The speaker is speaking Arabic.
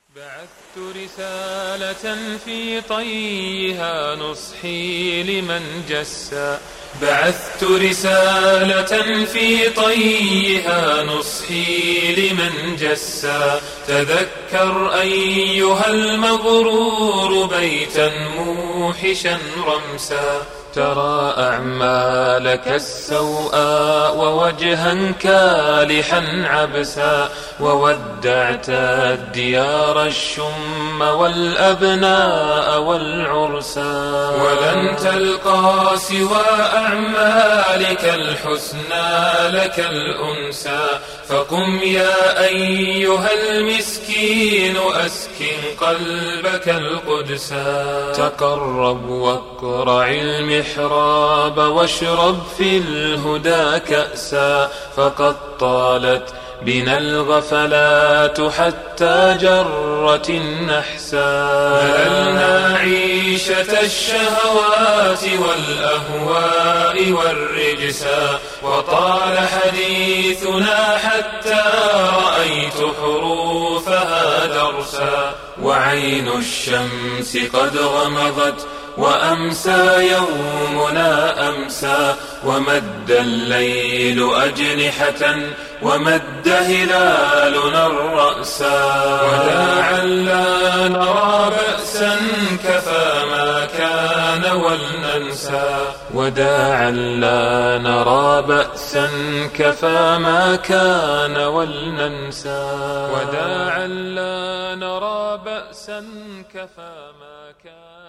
بعثت رسالة في طيها نصحي لمن جسى. بعثت رسالة في طيها نصحي لمن جسى. تذكر أيها المغرور بيتا موحشا رمسا. ترى أعمالك السوء ووجها كالحا عبسا. وودعت الديار الشم والأبناء والعرسا. ولن تلقى سوى أعمالك الحسنى لك الأنسى. فقم يا أيها المسكين أسكن قلبك القدسا. تقرب واقرع المحراب واشرب في الهدى كأسا. فقد طالت بنا الغفلات حتى جرت النحسا. مللنا عيشة الشهوات والأهواء والرجسا. وطال حديثنا حتى رأيت حروفها درسا. وعين الشمس قد غمضت وأمسى يومنا أمسى. ومد الليل أجنحة ومد هلالنا الرأسا. وداعا لا نرى بأسا كفى ما كان ولننسى. وداعا لا نرى بأسا كفى ما كان ولننسى. وداعا لا نرى بأسا كفى ما كان